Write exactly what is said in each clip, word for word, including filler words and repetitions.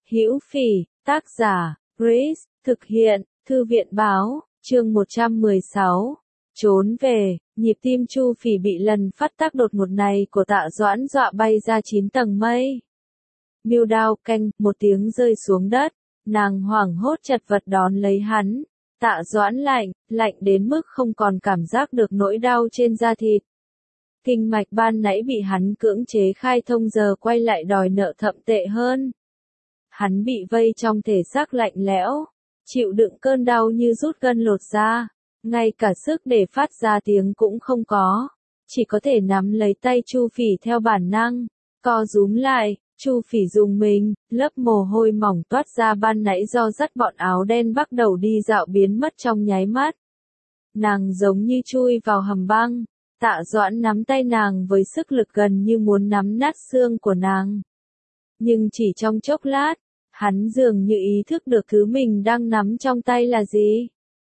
Hữu Phỉ, tác giả, Grace, thực hiện, Thư viện báo, chương một trăm mười sáu. Trốn về, nhịp tim Chu Phỉ bị lần phát tác đột ngột này của Tạ Doãn dọa bay ra chín tầng mây. Miêu đao canh, một tiếng rơi xuống đất, nàng hoảng hốt chật vật đón lấy hắn. Tạ Doãn lạnh, lạnh đến mức không còn cảm giác được nỗi đau trên da thịt. Kinh mạch ban nãy bị hắn cưỡng chế khai thông giờ quay lại đòi nợ thậm tệ hơn. Hắn bị vây trong thể xác lạnh lẽo, chịu đựng cơn đau như rút gân lột da, ngay cả sức để phát ra tiếng cũng không có, chỉ có thể nắm lấy tay Chu Phỉ theo bản năng, co rúm lại. Chu Phỉ dùng mình, lớp mồ hôi mỏng toát ra ban nãy do dắt bọn áo đen bắt đầu đi dạo biến mất trong nháy mắt. Nàng giống như chui vào hầm băng, Tạ Doãn nắm tay nàng với sức lực gần như muốn nắm nát xương của nàng. Nhưng chỉ trong chốc lát, hắn dường như ý thức được thứ mình đang nắm trong tay là gì.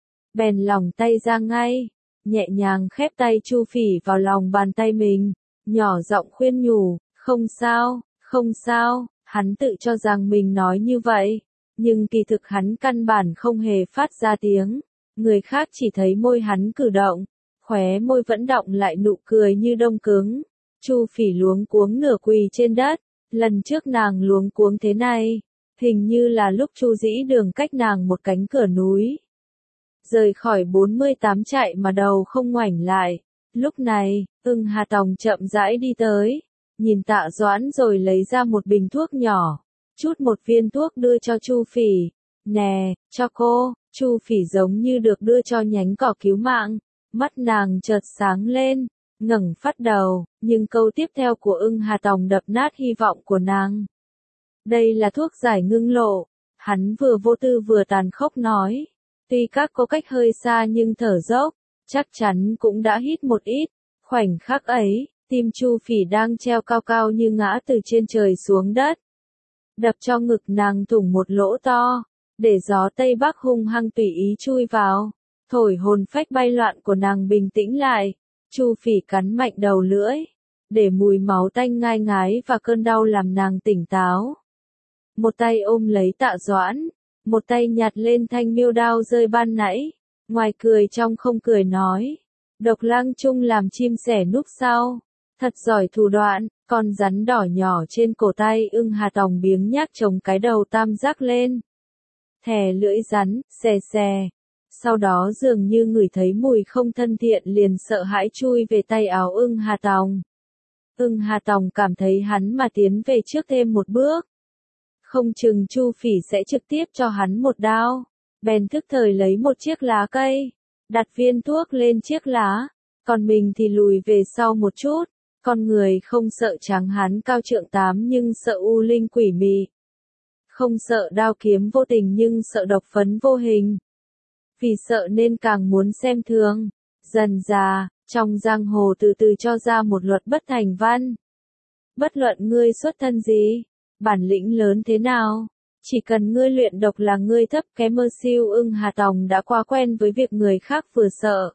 Bèn lỏng tay ra ngay, nhẹ nhàng khép tay Chu Phỉ vào lòng bàn tay mình, nhỏ giọng khuyên nhủ, không sao. Không sao, hắn tự cho rằng mình nói như vậy, nhưng kỳ thực hắn căn bản không hề phát ra tiếng, người khác chỉ thấy môi hắn cử động, khóe môi vẫn đọng lại nụ cười như đông cứng. Chu Phỉ luống cuống nửa quỳ trên đất, lần trước nàng luống cuống thế này, hình như là lúc Chu Dĩ Đường cách nàng một cánh cửa núi. Rời khỏi bốn mươi tám trại mà đầu không ngoảnh lại, lúc này, Ưng Hà Tòng chậm rãi đi tới. Nhìn Tạ Doãn rồi lấy ra một bình thuốc nhỏ, chút một viên thuốc đưa cho Chu Phỉ. Nè, cho cô. Chu Phỉ giống như được đưa cho nhánh cỏ cứu mạng, mắt nàng chợt sáng lên, ngẩng phát đầu, nhưng câu tiếp theo của Ưng Hà Tòng đập nát hy vọng của nàng. Đây là thuốc giải ngưng lộ, hắn vừa vô tư vừa tàn khốc nói. Tuy các cô cách hơi xa nhưng thở dốc, chắc chắn cũng đã hít một ít. Khoảnh khắc ấy, tim Chu Phỉ đang treo cao cao như ngã từ trên trời xuống đất. Đập cho ngực nàng thủng một lỗ to, để gió Tây Bắc hung hăng tùy ý chui vào, thổi hồn phách bay loạn của nàng bình tĩnh lại. Chu Phỉ cắn mạnh đầu lưỡi, để mùi máu tanh ngai ngái và cơn đau làm nàng tỉnh táo. Một tay ôm lấy Tạ Doãn, một tay nhặt lên thanh miêu đao rơi ban nãy, ngoài cười trong không cười nói. Độc Lang Trung làm chim sẻ núp sau. Thật giỏi thủ đoạn, con rắn đỏ nhỏ trên cổ tay Ưng Hà Tòng biếng nhác chống cái đầu tam giác lên. Thè lưỡi rắn, xè xè. Sau đó dường như ngửi thấy mùi không thân thiện liền sợ hãi chui về tay áo Ưng Hà Tòng. Ưng Hà Tòng cảm thấy hắn mà tiến về trước thêm một bước, không chừng Chu Phỉ sẽ trực tiếp cho hắn một đao. Bèn thức thời lấy một chiếc lá cây, đặt viên thuốc lên chiếc lá, còn mình thì lùi về sau một chút. Con người không sợ tráng hán cao trượng tám nhưng sợ u linh quỷ mị. Không sợ đao kiếm vô tình nhưng sợ độc phấn vô hình. Vì sợ nên càng muốn xem thường. Dần dà, trong giang hồ từ từ cho ra một luật bất thành văn. Bất luận ngươi xuất thân gì, bản lĩnh lớn thế nào, chỉ cần ngươi luyện độc là ngươi thấp kém mơ siêu. Ưng Hà Tòng đã quá quen với việc người khác vừa sợ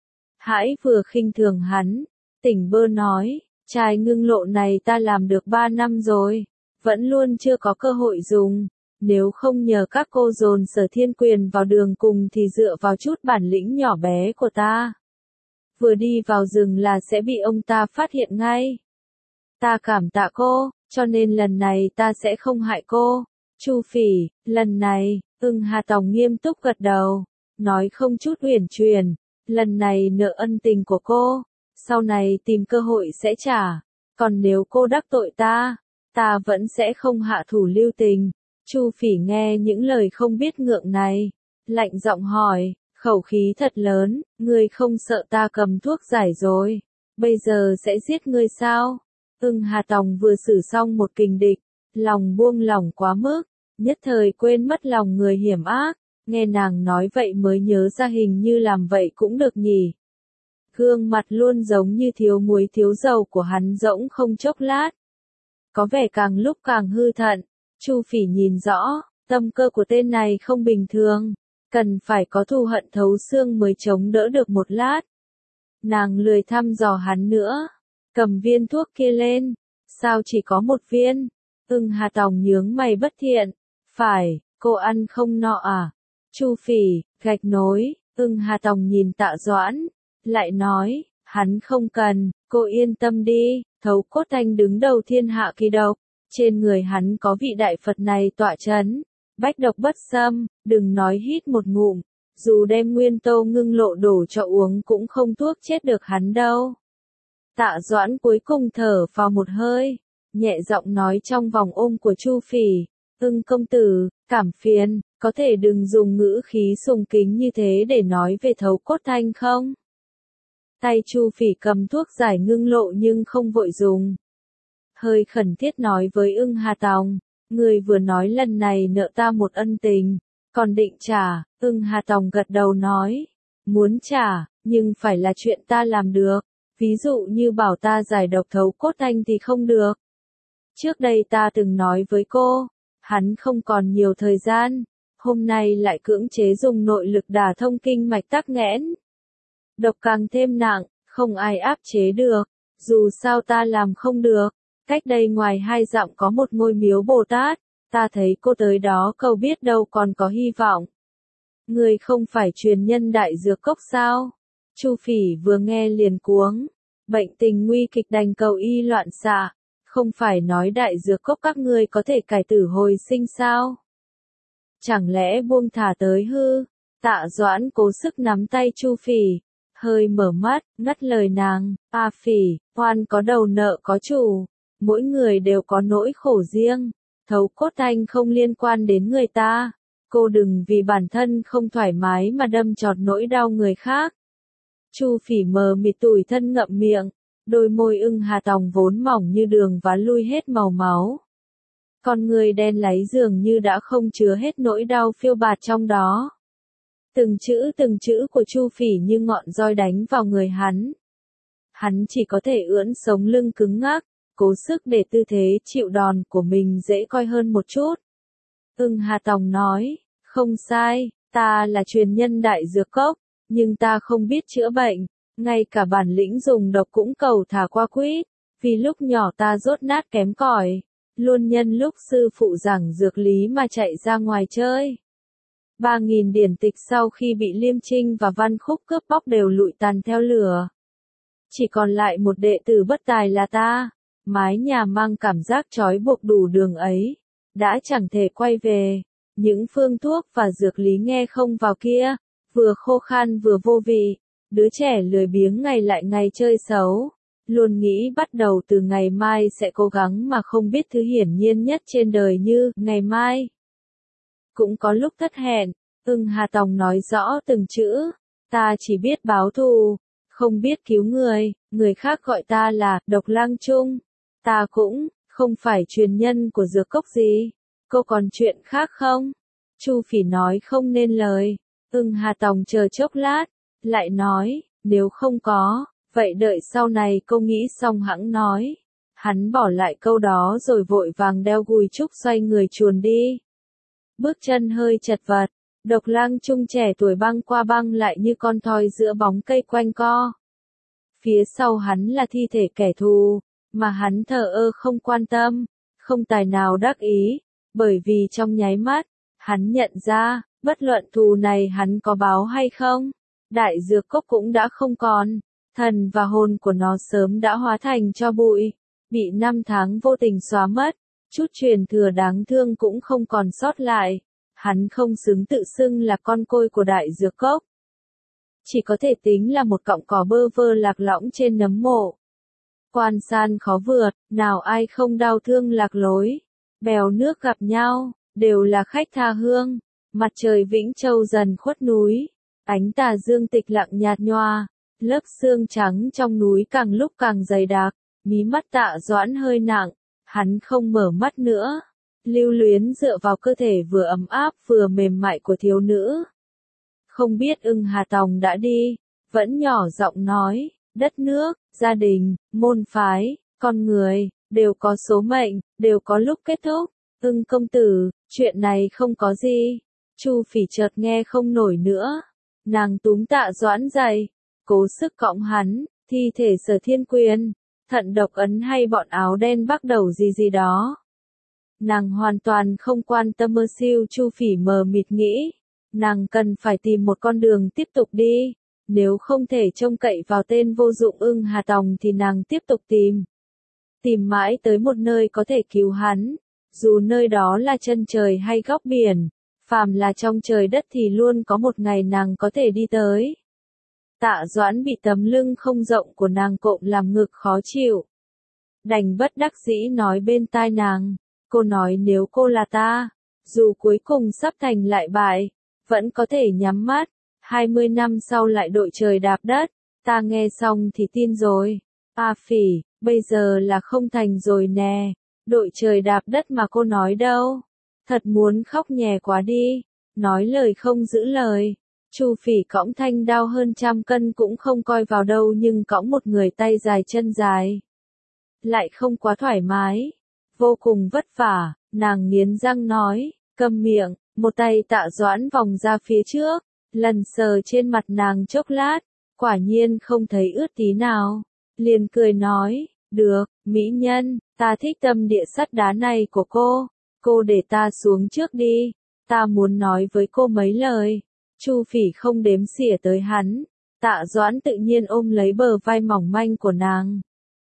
hãi vừa khinh thường hắn. Tỉnh bơ nói, chai ngưng lộ này ta làm được ba năm rồi, vẫn luôn chưa có cơ hội dùng, nếu không nhờ các cô dồn Sở Thiên Quyền vào đường cùng thì dựa vào chút bản lĩnh nhỏ bé của ta. Vừa đi vào rừng là sẽ bị ông ta phát hiện ngay. Ta cảm tạ cô, cho nên lần này ta sẽ không hại cô. Chu Phỉ, lần này, Ưng Hà Tòng nghiêm túc gật đầu, nói không chút uyển chuyển, lần này nợ ân tình của cô. Sau này tìm cơ hội sẽ trả, còn nếu cô đắc tội ta, ta vẫn sẽ không hạ thủ lưu tình. Chu Phỉ nghe những lời không biết ngượng này, lạnh giọng hỏi, khẩu khí thật lớn, ngươi không sợ ta cầm thuốc giải rồi, bây giờ sẽ giết ngươi sao? Ưng Hà Tòng vừa xử xong một kình địch, lòng buông lỏng quá mức, nhất thời quên mất lòng người hiểm ác, nghe nàng nói vậy mới nhớ ra hình như làm vậy cũng được nhỉ. Gương mặt luôn giống như thiếu muối thiếu dầu của hắn rỗng không chốc lát, có vẻ càng lúc càng hư thận. Chu Phỉ nhìn rõ, tâm cơ của tên này không bình thường, cần phải có thù hận thấu xương mới chống đỡ được một lát. Nàng lười thăm dò hắn nữa, cầm viên thuốc kia lên, sao chỉ có một viên? Ưng Hà Tòng nhướng mày bất thiện, Phải, cô ăn không no à? Chu Phỉ, gạch nối, Ưng Hà Tòng nhìn Tạ Doãn, lại nói, hắn không cần, cô yên tâm đi, Thấu Cốt Thanh đứng đầu thiên hạ kỳ độc, trên người hắn có vị đại Phật này tọa chấn, bách độc bất xâm, đừng nói hít một ngụm, dù đem nguyên tâu ngưng lộ đổ cho uống cũng không thuốc chết được hắn đâu. Tạ Doãn cuối cùng thở vào một hơi, nhẹ giọng nói trong vòng ôm của Chu Phỉ, Ưng công tử, cảm phiền, có thể đừng dùng ngữ khí sùng kính như thế để nói về Thấu Cốt Thanh không? Tay Chu Phỉ cầm thuốc giải ngưng lộ nhưng không vội dùng. Hơi khẩn thiết nói với Ưng Hà Tòng, người vừa nói lần này nợ ta một ân tình, còn định trả. Ưng Hà Tòng gật đầu nói, muốn trả, nhưng phải là chuyện ta làm được, ví dụ như bảo ta giải độc Thấu Cốt Thanh thì không được. Trước đây ta từng nói với cô, hắn không còn nhiều thời gian, hôm nay lại cưỡng chế dùng nội lực đả thông kinh mạch tắc nghẽn. Độc càng thêm nặng, không ai áp chế được, dù sao ta làm không được. Cách đây ngoài hai dặm có một ngôi miếu Bồ Tát, ta thấy cô tới đó cầu biết đâu còn có hy vọng. Người không phải truyền nhân đại dược cốc sao? Chu Phỉ vừa nghe liền cuống, bệnh tình nguy kịch đành cầu y loạn xạ, không phải nói đại dược cốc các ngươi có thể cải tử hồi sinh sao? Chẳng lẽ buông thả tới hư? Tạ Doãn cố sức nắm tay Chu Phỉ, hơi mở mắt, ngắt lời nàng, A Phỉ, oan có đầu nợ có chủ, mỗi người đều có nỗi khổ riêng, Thấu Cốt Thanh không liên quan đến người ta, cô đừng vì bản thân không thoải mái mà đâm chọt nỗi đau người khác. Chu Phỉ mờ mịt tủi thân ngậm miệng, đôi môi Ưng Hà Tòng vốn mỏng như đường và lui hết màu máu. Con người đen láy dường như đã không chứa hết nỗi đau phiêu bạt trong đó. Từng chữ từng chữ của Chu Phỉ như ngọn roi đánh vào người hắn. Hắn chỉ có thể ưỡn sống lưng cứng ngắc, cố sức để tư thế chịu đòn của mình dễ coi hơn một chút. Ưng Hà Tòng nói, không sai, ta là truyền nhân đại dược cốc, nhưng ta không biết chữa bệnh, ngay cả bản lĩnh dùng độc cũng cầu thả qua quýt, vì lúc nhỏ ta dốt nát kém cỏi, luôn nhân lúc sư phụ giảng dược lý mà chạy ra ngoài chơi. Ba nghìn điển tịch sau khi bị Liêm Trinh và Văn Khúc cướp bóc đều lụi tàn theo lửa. Chỉ còn lại một đệ tử bất tài là ta, mái nhà mang cảm giác trói buộc đủ đường ấy, đã chẳng thể quay về. Những phương thuốc và dược lý nghe không vào kia, vừa khô khan vừa vô vị, đứa trẻ lười biếng ngày lại ngày chơi xấu, luôn nghĩ bắt đầu từ ngày mai sẽ cố gắng mà không biết thứ hiển nhiên nhất trên đời như ngày mai. Cũng có lúc thất hẹn, Ưng Hà Tòng nói rõ từng chữ, ta chỉ biết báo thù, không biết cứu người, người khác gọi ta là Độc Lang Trung, ta cũng không phải truyền nhân của dược cốc gì, cô còn chuyện khác không? Chu Phỉ nói không nên lời, Ưng Hà Tòng chờ chốc lát, lại nói, nếu không có, vậy đợi sau này cô nghĩ xong hẵng nói. Hắn bỏ lại câu đó rồi vội vàng đeo gùi trúc xoay người chuồn đi. Bước chân hơi chật vật, Độc Lang Trung trẻ tuổi băng qua băng lại như con thoi giữa bóng cây quanh co. Phía sau hắn là thi thể kẻ thù, mà hắn thờ ơ không quan tâm, không tài nào đắc ý, bởi vì trong nháy mắt, hắn nhận ra, bất luận thù này hắn có báo hay không, đại dược cốc cũng đã không còn, thần và hồn của nó sớm đã hóa thành tro bụi, bị năm tháng vô tình xóa mất, chút truyền thừa đáng thương cũng không còn sót lại, hắn không xứng tự xưng là con côi của đại dược cốc. Chỉ có thể tính là một cọng cỏ bơ vơ lạc lõng trên nấm mộ. Quan san khó vượt, nào ai không đau thương lạc lối, bèo nước gặp nhau, đều là khách tha hương, mặt trời Vĩnh Châu dần khuất núi, ánh tà dương tịch lặng nhạt nhòa, lớp sương trắng trong núi càng lúc càng dày đặc, mí mắt Tạ Doãn hơi nặng, hắn không mở mắt nữa, lưu luyến dựa vào cơ thể vừa ấm áp vừa mềm mại của thiếu nữ. Không biết Ưng Hà Tòng đã đi, vẫn nhỏ giọng nói, đất nước, gia đình, môn phái, con người, đều có số mệnh, đều có lúc kết thúc. Ưng công tử, chuyện này không có gì. Chu Phỉ chợt nghe không nổi nữa. Nàng túm Tạ Doãn dậy, cố sức cõng hắn, thi thể Sở Thiên Quyền, thận độc ấn hay bọn áo đen bắt đầu gì gì đó. Nàng hoàn toàn không quan tâm mơ siêu Chu Phỉ mờ mịt nghĩ. Nàng cần phải tìm một con đường tiếp tục đi. Nếu không thể trông cậy vào tên vô dụng ưng Hà Tòng thì nàng tiếp tục tìm. Tìm mãi tới một nơi có thể cứu hắn. Dù nơi đó là chân trời hay góc biển. Phàm là trong trời đất thì luôn có một ngày nàng có thể đi tới. Tạ Doãn bị tấm lưng không rộng của nàng cộm làm ngực khó chịu. Đành bất đắc dĩ nói bên tai nàng. Cô nói nếu cô là ta, dù cuối cùng sắp thành lại bại, vẫn có thể nhắm mắt. hai mươi năm sau lại đội trời đạp đất. Ta nghe xong thì tin rồi. A Phỉ, bây giờ là không thành rồi nè. Đội trời đạp đất mà cô nói đâu. Thật muốn khóc nhè quá đi. Nói lời không giữ lời. Chu Phỉ cõng thanh đao hơn trăm cân cũng không coi vào đâu, nhưng cõng một người tay dài chân dài lại không quá thoải mái. Vô cùng vất vả. Nàng nghiến răng nói, câm miệng. Một tay Tạ Doãn vòng ra phía trước. Lần sờ trên mặt nàng chốc lát. Quả nhiên không thấy ướt tí nào. Liền cười nói, được, mỹ nhân, ta thích tâm địa sắt đá này của cô. Cô để ta xuống trước đi. Ta muốn nói với cô mấy lời. Chu Phỉ không đếm xỉa tới hắn. Tạ Doãn tự nhiên ôm lấy bờ vai mỏng manh của nàng.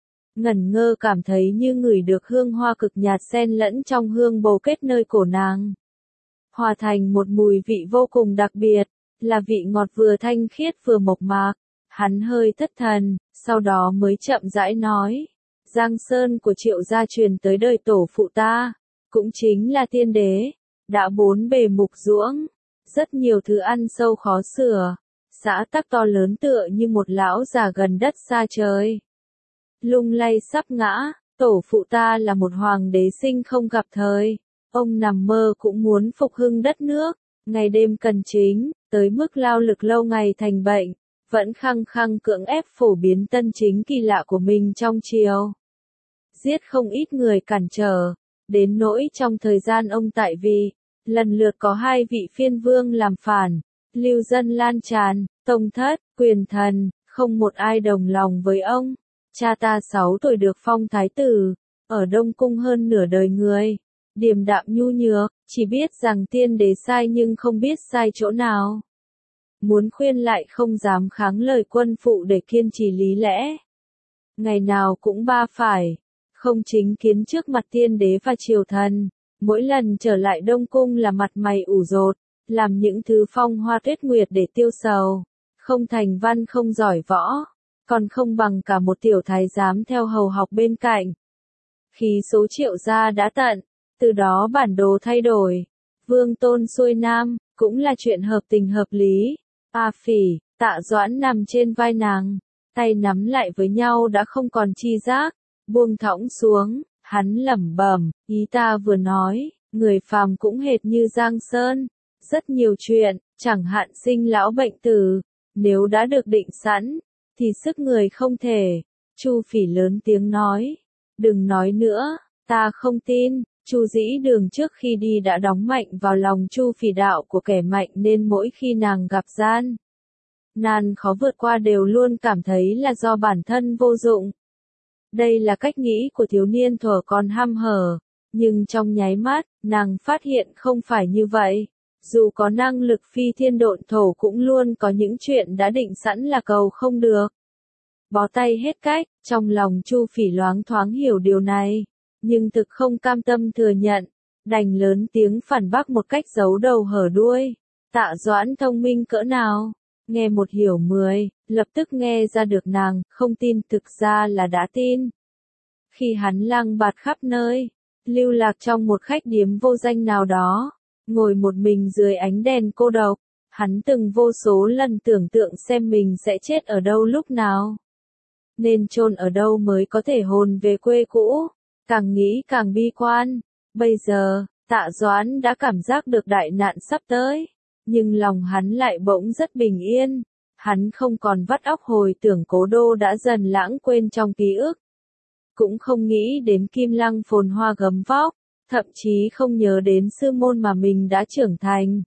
Ngẩn ngơ cảm thấy như ngửi được hương hoa cực nhạt xen lẫn trong hương bồ kết nơi cổ nàng. Hòa thành một mùi vị vô cùng đặc biệt, là vị ngọt vừa thanh khiết vừa mộc mạc. Hắn hơi thất thần, sau đó mới chậm rãi nói. Giang sơn của Triệu gia truyền tới đời tổ phụ ta, cũng chính là tiên đế, đã bốn bề mục ruỗng, rất nhiều thứ ăn sâu khó sửa, xã tắc to lớn tựa như một lão già gần đất xa trời. Lung lay sắp ngã, tổ phụ ta là một hoàng đế sinh không gặp thời, ông nằm mơ cũng muốn phục hưng đất nước, ngày đêm cần chính, tới mức lao lực lâu ngày thành bệnh, vẫn khăng khăng cưỡng ép phổ biến tân chính kỳ lạ của mình trong triều. Giết không ít người cản trở, đến nỗi trong thời gian ông tại vị, lần lượt có hai vị phiên vương làm phản, lưu dân lan tràn, tông thất, quyền thần, không một ai đồng lòng với ông. Cha ta sáu tuổi được phong thái tử, ở Đông Cung hơn nửa đời người, điềm đạm nhu nhược, chỉ biết rằng tiên đế sai nhưng không biết sai chỗ nào. Muốn khuyên lại không dám kháng lời quân phụ để kiên trì lý lẽ. Ngày nào cũng ba phải, không chính kiến trước mặt tiên đế và triều thần, mỗi lần trở lại Đông Cung là mặt mày ủ rột, làm những thứ phong hoa tuyết nguyệt để tiêu sầu, không thành văn không giỏi võ, còn không bằng cả một tiểu thái giám theo hầu học bên cạnh. Khi số Triệu gia đã tận, từ đó bản đồ thay đổi, vương tôn xuôi nam, cũng là chuyện hợp tình hợp lý. A Phỉ, Tạ Doãn nằm trên vai nàng, tay nắm lại với nhau đã không còn chi giác, buông thõng xuống, hắn lẩm bẩm, ý ta vừa nói, người phàm cũng hệt như Giang Sơn, rất nhiều chuyện, chẳng hạn sinh lão bệnh tử, nếu đã được định sẵn, thì sức người không thể. Chu Phỉ lớn tiếng nói, đừng nói nữa, ta không tin. Chu Dĩ Đường trước khi đi đã đóng mạnh vào lòng Chu Phỉ đạo của kẻ mạnh nên mỗi khi nàng gặp gian nan khó vượt qua đều luôn cảm thấy là do bản thân vô dụng. Đây là cách nghĩ của thiếu niên thuở còn hăm hở, nhưng trong nháy mắt, nàng phát hiện không phải như vậy. Dù có năng lực phi thiên độn thổ cũng luôn có những chuyện đã định sẵn là cầu không được. Bó tay hết cách, trong lòng Chu Phỉ loáng thoáng hiểu điều này, nhưng thực không cam tâm thừa nhận, đành lớn tiếng phản bác một cách giấu đầu hở đuôi. Tạ Doãn thông minh cỡ nào, nghe một hiểu mười, lập tức nghe ra được nàng không tin, thực ra là đã tin. Khi hắn lang bạt khắp nơi, lưu lạc trong một khách điếm vô danh nào đó, ngồi một mình dưới ánh đèn cô độc, hắn từng vô số lần tưởng tượng xem mình sẽ chết ở đâu lúc nào, nên chôn ở đâu mới có thể hồn về quê cũ. Càng nghĩ càng bi quan. Bây giờ, Tạ Doãn đã cảm giác được đại nạn sắp tới, nhưng lòng hắn lại bỗng rất bình yên. Hắn không còn vắt óc hồi tưởng cố đô đã dần lãng quên trong ký ức, cũng không nghĩ đến Kim Lăng phồn hoa gấm vóc, thậm chí không nhớ đến sư môn mà mình đã trưởng thành.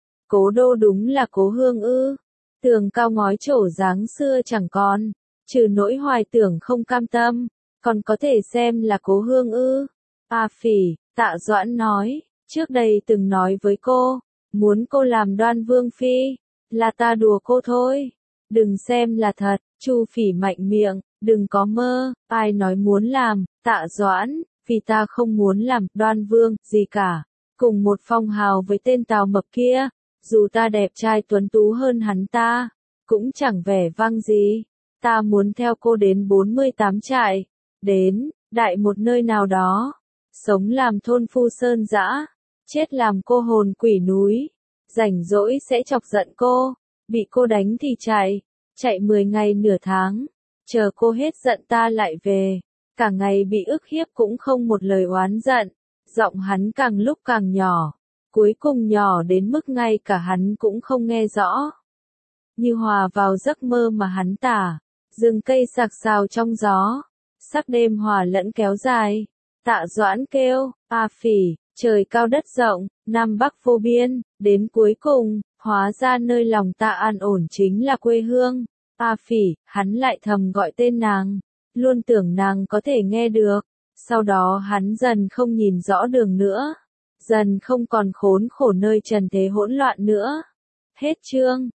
Cố đô đúng là cố hương ư? Tường cao ngói trổ dáng xưa chẳng còn, trừ nỗi hoài tưởng không cam tâm, còn có thể xem là cố hương ư? A Phỉ, Tạ Doãn nói, trước đây từng nói với cô, muốn cô làm Đoan Vương Phi, là ta đùa cô thôi. Đừng xem là thật, Chu Phỉ mạnh miệng, đừng có mơ, ai nói muốn làm, Tạ Doãn, vì ta không muốn làm Đoan Vương, gì cả. Cùng một phong hào với tên Tào Mập kia, dù ta đẹp trai tuấn tú hơn hắn ta, cũng chẳng vẻ vang gì. Ta muốn theo cô đến bốn mươi tám trại, đến, đại một nơi nào đó, sống làm thôn phu sơn dã, chết làm cô hồn quỷ núi, rảnh rỗi sẽ chọc giận cô, bị cô đánh thì chạy, chạy mười ngày nửa tháng, chờ cô hết giận ta lại về, cả ngày bị ức hiếp cũng không một lời oán giận, giọng hắn càng lúc càng nhỏ, cuối cùng nhỏ đến mức ngay cả hắn cũng không nghe rõ. Như hòa vào giấc mơ mà hắn tả, rừng cây sạc sào trong gió, sắc đêm hòa lẫn kéo dài. Tạ Doãn kêu, A Phỉ, trời cao đất rộng, Nam Bắc vô biên, đến cuối cùng, hóa ra nơi lòng ta an ổn chính là quê hương. A Phỉ, hắn lại thầm gọi tên nàng, luôn tưởng nàng có thể nghe được, sau đó hắn dần không nhìn rõ đường nữa, dần không còn khốn khổ nơi trần thế hỗn loạn nữa. Hết chương.